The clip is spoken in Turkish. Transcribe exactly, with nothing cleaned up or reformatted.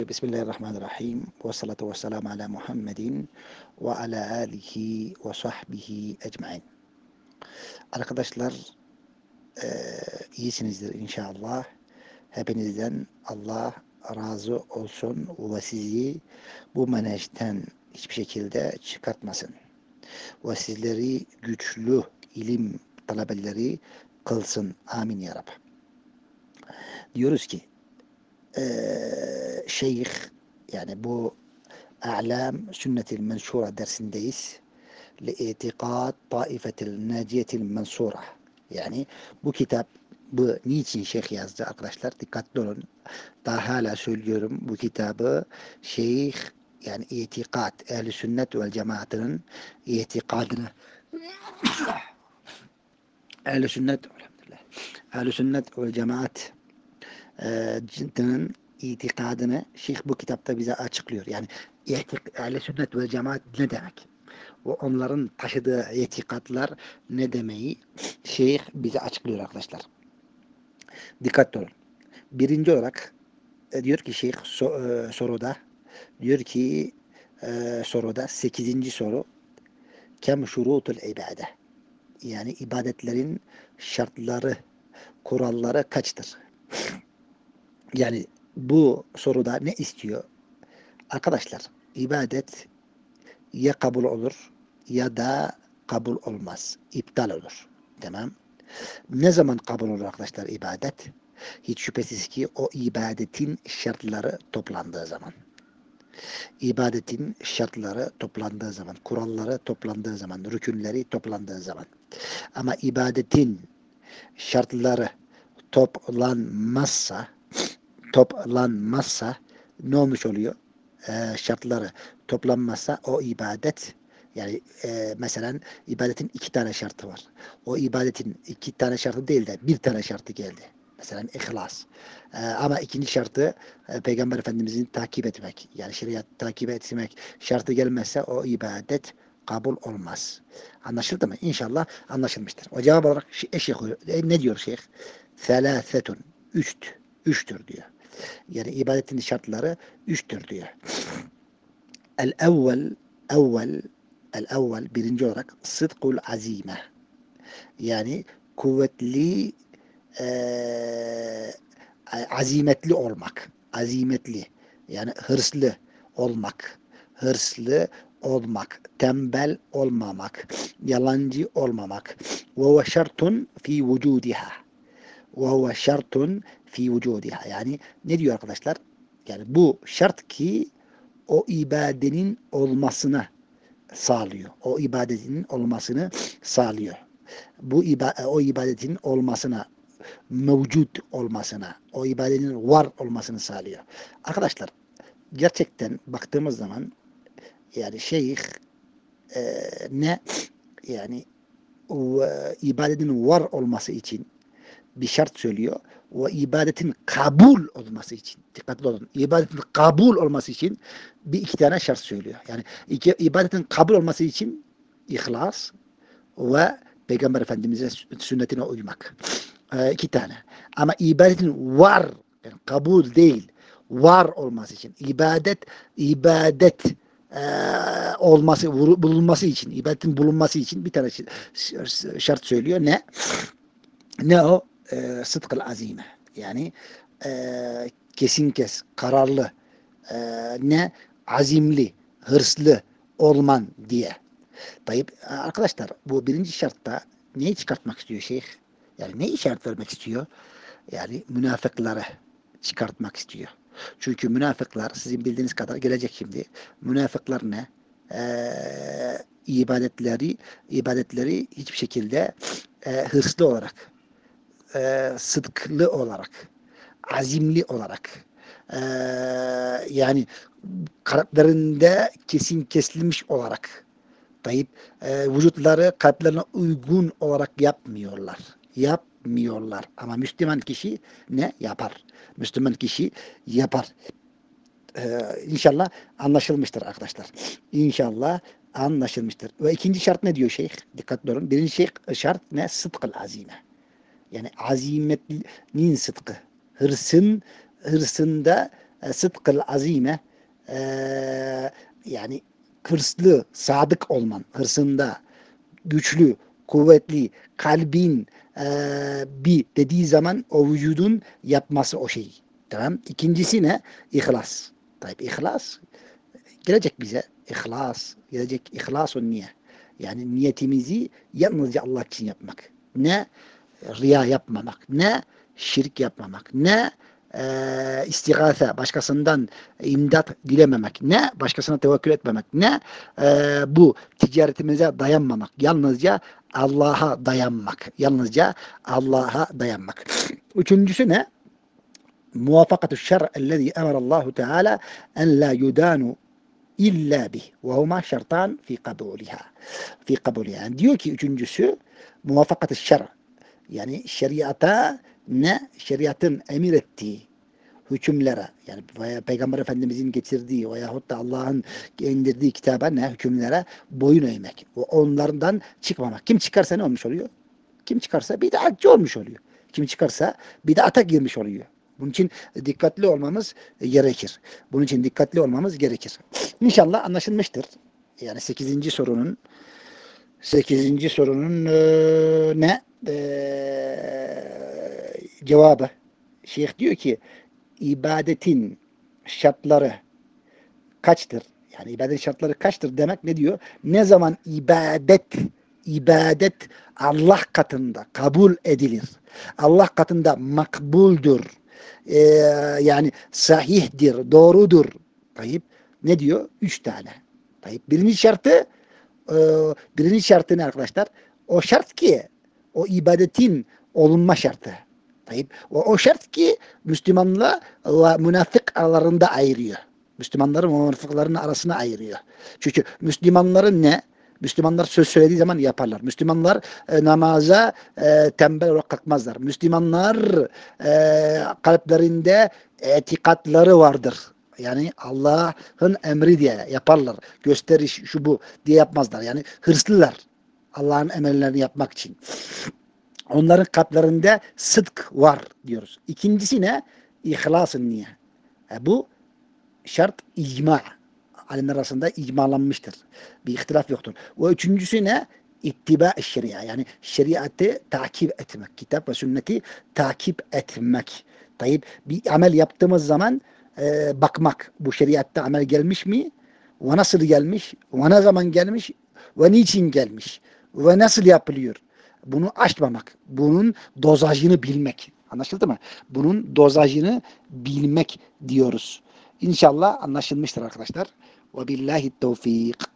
Bismillahirrahmanirrahim. Ve salatu ve selamu ala Muhammedin ve ala alihi ve sahbihi ecmain. Arkadaşlar eee, iyisinizdir inşallah. Hepinizden Allah razı olsun ve sizi bu menajden hiçbir şekilde çıkartmasın. Ve sizleri güçlü ilim talebeleri kılsın. Amin ya Rabbi. Diyoruz ki eee, şeyh yani bu A'lam Sünnetil Menşura dersindeyiz. Li'itiqad Taifetil Naciyetil Mensura. Yani bu kitap bu niçin şeyh yazdı arkadaşlar? Dikkatli olun. Daha hala söylüyorum bu kitabı şeyh yani itikat Ehl-i Sünnet vel Cemaatinin itikadını Ehl-i Sünnet elhamdülillah. Ehl-i Sünnet vel Cemaat e, cintinin itikadını şeyh bu kitapta bize açıklıyor. Yani Ehl-i Sünnet vel Cemaat ne demek? Ve onların taşıdığı itikatlar ne demeyi şeyh bize açıklıyor arkadaşlar. Dikkatli olun. Birinci olarak e, diyor ki şeyh so, e, soruda diyor ki e, soruda sekizinci soru kem şurutul ibade yani ibadetlerin şartları kuralları kaçtır? Yani bu soruda ne istiyor? Arkadaşlar ibadet ya kabul olur ya da kabul olmaz. İptal olur. Tamam. Ne zaman kabul olur arkadaşlar ibadet? Hiç şüphesiz ki o ibadetin şartları toplandığı zaman. İbadetin şartları toplandığı zaman, kuralları toplandığı zaman, rükünleri toplandığı zaman. Ama ibadetin şartları toplanmazsa, toplanmazsa ne olmuş oluyor? Ee, şartları toplanmazsa o ibadet yani e, mesela ibadetin iki tane şartı var. O ibadetin iki tane şartı değil de bir tane şartı geldi. Mesela ihlas. Ee, ama ikinci şartı e, Peygamber Efendimizin takip etmek. Yani şeriat takip etmek şartı gelmezse o ibadet kabul olmaz. Anlaşıldı mı? İnşallah anlaşılmıştır. O cevap olarak eşek e, ne diyor şeyh? Selâsetun. Üçt. Üçtür diyor. Yani ibadetin şartları üçtür diyor. El evvel evvel el evvel birinci olarak sıdkul azime. Yani kuvvetli eee, azimetli olmak. Azimetli. Yani hırslı olmak. Hırslı olmak. Tembel olmamak. Yalancı olmamak. Ve huve şartun fi vücudiha. Ve huve şartun fi vücudiha. Yani ne diyor arkadaşlar? Yani bu şart ki o ibadenin olmasına sağlıyor. O ibadetin olmasını sağlıyor. Bu iba o ibadetin olmasına, mevcut olmasına, o ibadetin var olmasını sağlıyor. Arkadaşlar gerçekten baktığımız zaman yani şeyh e, ne yani o, e, ibadetin var olması için bir şart söylüyor. Ve ibadetin kabul olması için dikkatli olun. İbadetin kabul olması için bir iki tane şart söylüyor. Yani iki, ibadetin kabul olması için ihlas ve Peygamber Efendimiz'e sünnetine uymak. Ee, iki tane. Ama ibadetin var, yani kabul değil, var olması için, ibadet, ibadet e, olması, bulunması için, ibadetin bulunması için bir tane şart söylüyor. Ne? Ne o? E, sıdkıl azime. Yani e, kesin kes, kararlı, e, ne? Azimli, hırslı olman diye. Tayyip arkadaşlar bu birinci şartta neyi çıkartmak istiyor şeyh? Yani ne işaret vermek istiyor? Yani münafıkları çıkartmak istiyor. Çünkü münafıklar sizin bildiğiniz kadar gelecek şimdi. Münafıklar ne? Ee, ibadetleri ibadetleri hiçbir şekilde e, hırslı olarak e, sıdklı olarak azimli olarak e, yani kalplerinde kesin kesilmiş olarak Tayyip e, vücutları kalplerine uygun olarak yapmıyorlar. Yapmıyorlar. Ama Müslüman kişi ne yapar? Müslüman kişi yapar. E, İnşallah anlaşılmıştır arkadaşlar. İnşallah anlaşılmıştır. Ve ikinci şart ne diyor şeyh? Dikkatli olun. Birinci şey, şart ne? Sıdkıl azime. Yani azimetlinin sıdkı. Hırsın, hırsında e, sıdkıl azime, e, yani hırslı, sadık olman, hırsında, güçlü, kuvvetli, kalbin e, bir dediği zaman o vücudun yapması o şeyi. Tamam. İkincisi ne? İhlas. Tabii ihlas gelecek bize. İhlas. Gelecek ihlasun niye? Yani niyetimizi yalnızca Allah için yapmak. Ne riya yapmamak, ne şirk yapmamak, ne e, istigase, başkasından imdat dilememek, ne başkasına tevekkül etmemek, ne e, bu ticaretimize dayanmamak, yalnızca Allah'a dayanmak, yalnızca Allah'a dayanmak. Üçüncüsü ne? Muvafakatü şer ellezî emarallahu teâlâ en la yudânu illa bih ve huma şertan fi kabulha. Fi kabulha. Yani diyor ki üçüncüsü muvafakatü şer. Yani şeriata ne? Şeriatın emir ettiği hükümlere yani veya Peygamber Efendimizin getirdiği veyahut da Allah'ın indirdiği kitaba ne? Hükümlere boyun eğmek. Onlardan çıkmamak. Kim çıkarsa ne olmuş oluyor? Kim çıkarsa bid'atçı olmuş oluyor. Kim çıkarsa bid'ata girmiş oluyor. Bunun için dikkatli olmamız gerekir. Bunun için dikkatli olmamız gerekir. İnşallah anlaşılmıştır. Yani sekizinci sorunun sekizinci sorunun e, ne? E, cevabı. Şeyh diyor ki ibadetin şartları kaçtır? Yani ibadet şartları kaçtır demek ne diyor? Ne zaman ibadet ibadet Allah katında kabul edilir. Allah katında makbuldür. Ee, yani sahihdir, doğrudur. Tayyip ne diyor? Üç tane. Tayyip birinci şartı e, birinci şartı ne arkadaşlar? O şart ki o ibadetin olunma şartı. Tayyip o, o şart ki Müslümanla ve münafık aralarında ayırıyor. Müslümanların ve münafıkların arasına ayırıyor. Çünkü Müslümanların ne? Müslümanlar söz söylediği zaman yaparlar. Müslümanlar e, namaza e, tembel olarak kalkmazlar. Müslümanlar e, kalplerinde etikatları vardır. Yani Allah'ın emri diye yaparlar. Gösteriş şu bu diye yapmazlar. Yani hırslılar. Allah'ın emirlerini yapmak için. Onların kalplerinde sıdk var diyoruz. İkincisi ne? İhlasın niye? E, bu şart icma. Alimler arasında icmalanmıştır. Bir ihtilaf yoktur. Ve üçüncüsü ne? İttiba-i şeria. Yani şeriatı takip etmek. Kitap ve sünneti takip etmek. Tayyip bir amel yaptığımız zaman e, bakmak. Bu şeriatta amel gelmiş mi? Ve nasıl gelmiş? Ve ne zaman gelmiş? Ve niçin gelmiş? Ve nasıl yapılıyor? Bunu aşmamak. Bunun dozajını bilmek. Anlaşıldı mı? Bunun dozajını bilmek diyoruz. İnşallah anlaşılmıştır arkadaşlar. Ve billahi tevfik.